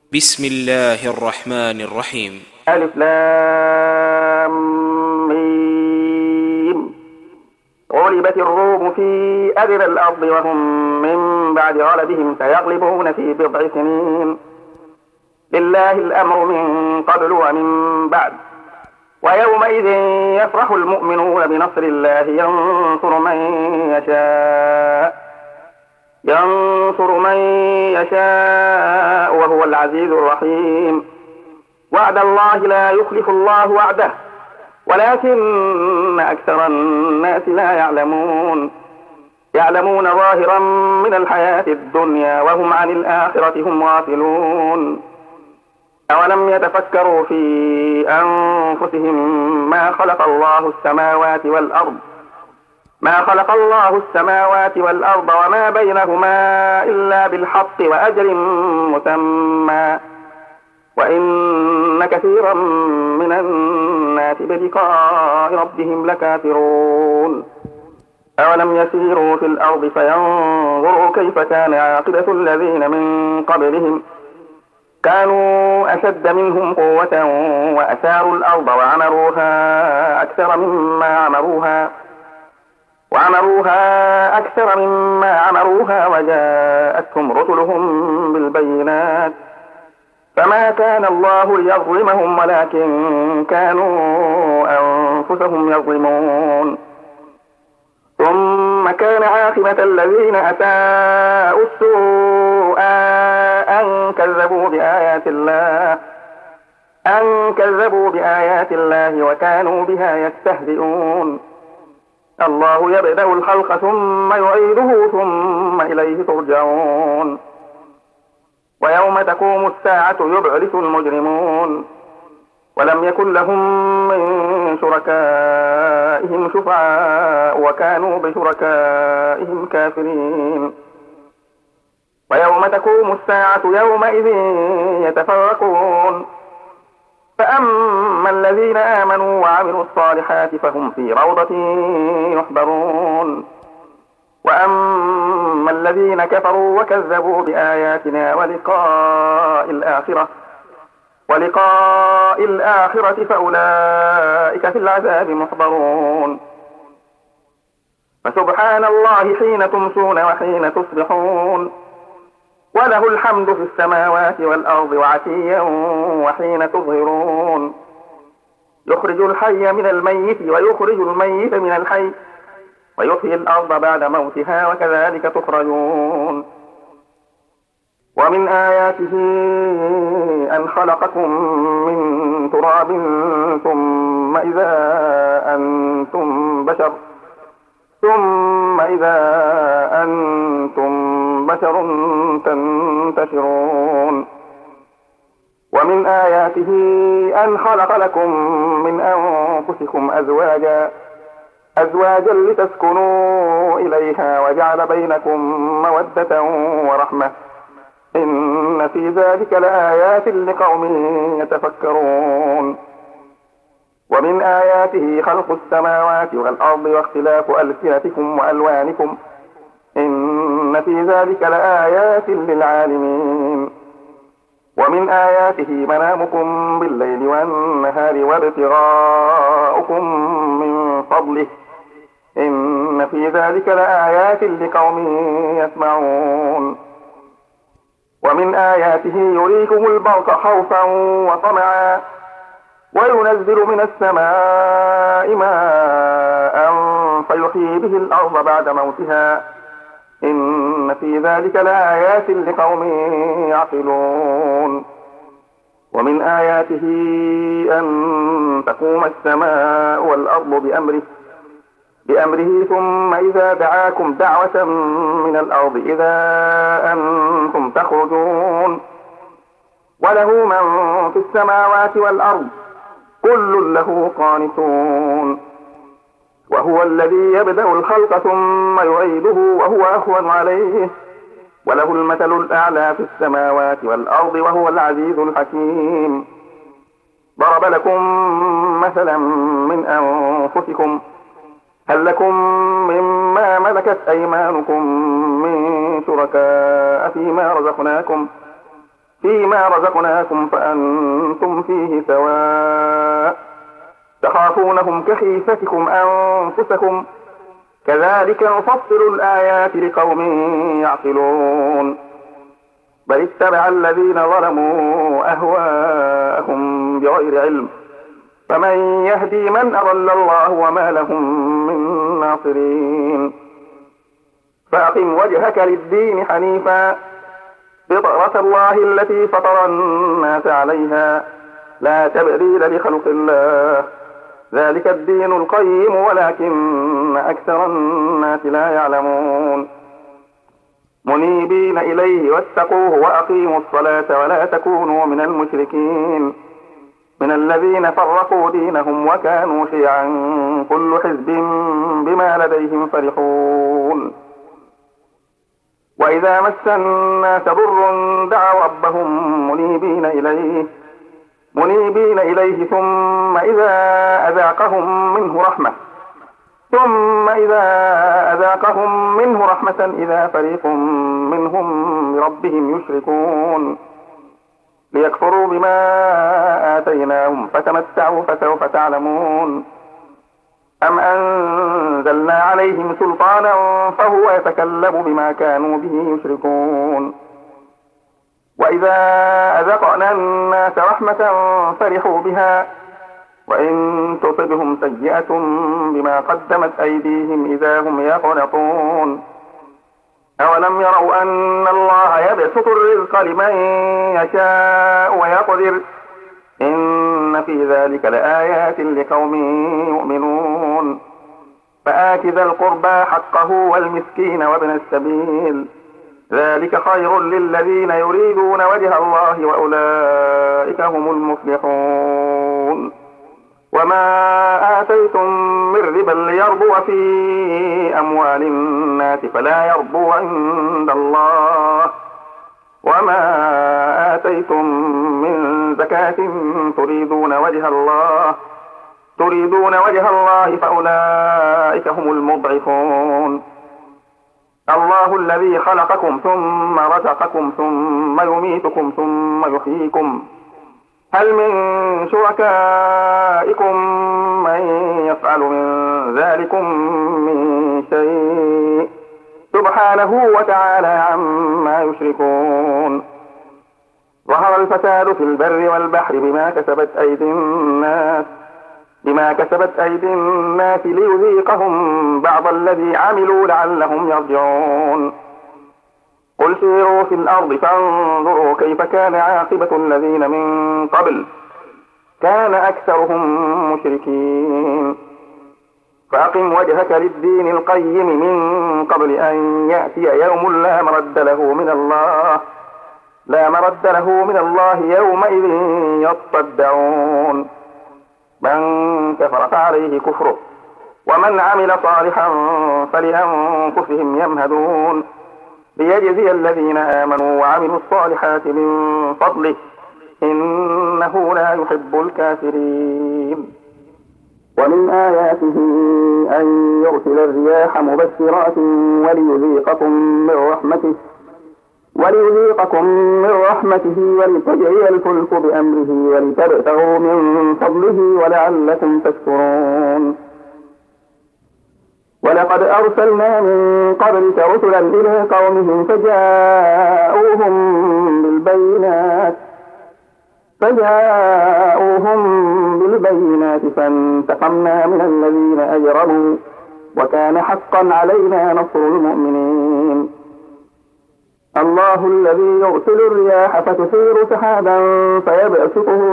بسم الله الرحمن الرحيم. ألف لام ميم. غلبت الروم في أدنى الأرض وهم من بعد غلبهم سيغلبون في بضع سنين. لله الأمر من قبل ومن بعد. ويومئذ يفرح المؤمنون بنصر الله ينصر من يشاء وهو العزيز الرحيم. وعد الله لا يخلف الله وعده ولكن أكثر الناس لا يعلمون ظاهرا من الحياة الدنيا وهم عن الآخرة هم غافلون. أولم يتفكروا في أنفسهم ما خلق الله السماوات والأرض وما بينهما إلا بالحق وأجل مسمى وإن كثيرا من الناس بلقاء ربهم لكافرون. أولم يسيروا في الأرض فينظروا كيف كان عاقبة الذين من قبلهم كانوا أشد منهم قوة وأثاروا الأرض وعمروها أكثر مما عمروها وجاءتهم رسلهم بالبينات فما كان الله ليظلمهم ولكن كانوا أنفسهم يظلمون. ثم كان عاقبة الذين أساءوا السوء أن كذبوا بآيات الله وكانوا بها يستهزئون. الله يبدأ الخلق ثم يعيده ثم إليه ترجعون. ويوم تقوم الساعة يبعث المجرمون ولم يكن لهم من شركائهم شفعاء وكانوا بشركائهم كافرين. ويوم تقوم الساعة يومئذ يتفرقون فأما الذين آمنوا وعملوا الصالحات فهم في روضة يحبرون وأما الذين كفروا وكذبوا بآياتنا ولقاء الآخرة فأولئك في العذاب محضرون. فسبحان الله حين تمسون وحين تصبحون وله الحمد في السماوات والأرض وعشيا وحين تظهرون. يخرج الحي من الميت ويخرج الميت من الحي ويحيي الأرض بعد موتها وكذلك تخرجون. ومن آياته أن خلقكم من تراب ثم إذا أنتم بشر تنتشرون. ومن آياته أن خلق لكم من أنفسكم أزواجا لتسكنوا إليها وجعل بينكم مودة ورحمة إن في ذلك لآيات لقوم يتفكرون. ومن آياته خلق السماوات والأرض واختلاف ألسنتكم وألوانكم إن في ذلك لآيات للعالمين. ومن آياته منامكم بالليل والنهار وابتغاؤكم من فضله إن في ذلك لآيات لقوم يسمعون. ومن آياته يريكم البرق خوفا وطمعا وينزل من السماء ماء فيحيي به الأرض بعد موتها إن في ذلك لآيات لقوم يعقلون. ومن آياته أن تقوم السماء والأرض بأمره ثم إذا دعاكم دعوة من الأرض إذا أنتم تخرجون. وله من في السماوات والأرض كل له قانتون. وهو الذي يبدأ الخلق ثم يعيده وهو أهون عليه وله المثل الأعلى في السماوات والأرض وهو العزيز الحكيم. ضرب لكم مثلا من أنفسكم هل لكم مما ملكت أيمانكم من شركاء فيما رزقناكم فيما رزقناكم فأنتم فيه سواء تخافونهم كخيفتكم أنفسكم كذلك نفصل الآيات لقوم يعقلون بل اتبع الذين ظلموا أهواءهم بغير علم فمن يهدي من أضل الله وما لهم من ناصرين فأقم وجهك للدين حنيفا فطرة الله التي فطر الناس عليها لا تبديل لخلق الله ذلك الدين القيم ولكن أكثر الناس لا يعلمون منيبين إليه واتقوه وأقيموا الصلاة ولا تكونوا من المشركين من الذين فرقوا دينهم وكانوا شيعا كل حزب بما لديهم فرحون وإذا مس الناس ضر دعوا ربهم منيبين إليه ثم إذا أذاقهم منه رحمة إذا فريق منهم بربهم يشركون ليكفروا بما آتيناهم فتمتعوا فسوف تعلمون أم أنزلنا عليهم سلطانا فهو يتكلم بما كانوا به يشركون وإذا أذقنا الناس رحمة فرحوا بها وإن تصبهم سيئة بما قدمت أيديهم إذا هم يقنطون أولم يروا أن الله يبسط الرزق لمن يشاء ويقدر إن في ذلك لآيات لقوم يؤمنون فآت ذا القربى حقه والمسكين وابن السبيل ذلك خير للذين يريدون وجه الله وأولئك هم المفلحون وما آتيتم من ربا ليربو في أموال الناس فلا يربو عند الله وما آتيتم من زكاة تريدون وجه الله فأولئك هم المضعفون الله الذي خلقكم ثم رزقكم ثم يميتكم ثم يحييكم هل من شركائكم من يفعل من ذلكم من شيء سبحانه وتعالى عما يشركون ظهر الفساد في البر والبحر بما كسبت أيدي الناس ليذيقهم بعض الذي عملوا لعلهم يرجعون قل سيروا في الأرض فانظروا كيف كان عاقبة الذين من قبل كان أكثرهم مشركين فأقم وجهك للدين القيم من قبل أن يأتي يوم لا مرد له من الله يومئذ يصدعون من كفر فعليه كفره ومن عمل صالحا فلأنفسهم يمهدون ليجزي الذين آمنوا وعملوا الصالحات من فضله إنه لا يحب الكافرين ومن آياته أن يرسل الرياح مبشرات وليذيقكم من رحمته ولتجري الفلك بأمره ولتبتغوا من فضله ولعلكم تشكرون ولقد أرسلنا من قبلك رسلا إلى قومهم فجاءوهم بالبينات فانتقمنا من الذين أجرموا وكان حقا علينا نصر المؤمنين الله الذي يرسل الرياح فتثير سحابا فيبسطه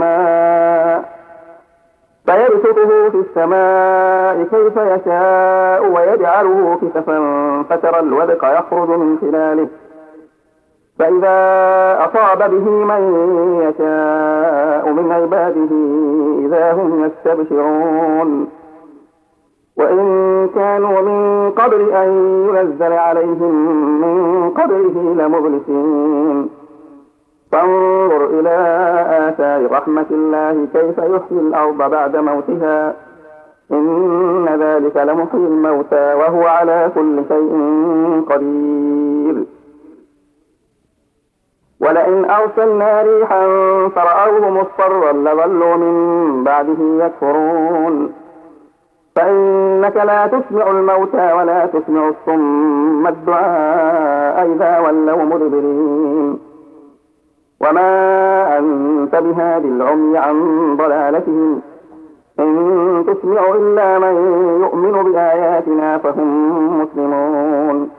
في السماء كيف يشاء ويجعله كسفا فترى الودق يخرج من خلاله فإذا أصاب به من يشاء من عباده إذا هم يستبشرون وإن كانوا من قبل أن ينزل عليهم من قبله لمبلسين فانظر إلى آثار رحمة الله كيف يحيي الأرض بعد موتها إن ذلك لمحيي الموتى وهو على كل شيء قدير ولئن أرسلنا ريحا فرأوه مصفرا لظلوا من بعده يكفرون فإنك لا تسمع الموتى ولا تسمع الصم الدعاء إذا ولوا مدبرين وما أنت بهاد العمي عن ضلالتهم إن تسمع إلا من يؤمن بآياتنا فهم مسلمون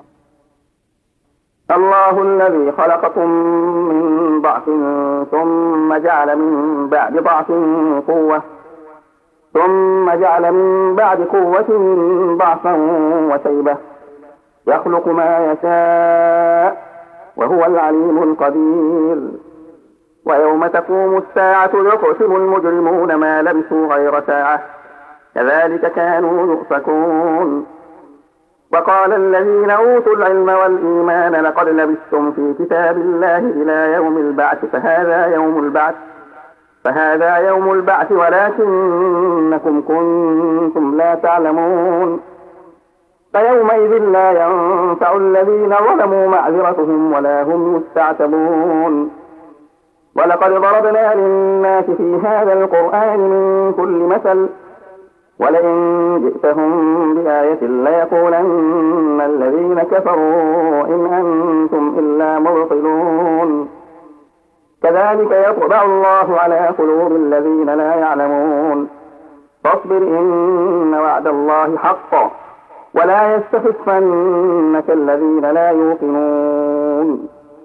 الله الذي خلقكم من ضعف ثم جعل من بعد قوة ضعفا وشيبة يخلق ما يشاء وهو العليم القدير ويوم تقوم الساعة يقسم المجرمون ما لبثوا غير ساعة كذلك كانوا يؤفكون وقال الذين أوتوا العلم والإيمان لقد لبثتم في كتاب الله إلى يوم البعث فهذا يوم البعث ولكنكم كنتم لا تعلمون فيومئذ لا ينفع الذين ظلموا معذرتهم ولا هم يستعتبون ولقد ضربنا للناس في هذا القرآن من كل مثل ولئن جئتهم بآية ليقولن الذين كفروا إن أنتم إلا مبطلون كذلك يطبع الله على قلوب الذين لا يعلمون فاصبر إن وعد الله حق ولا يستخفنك الذين لا يوقنون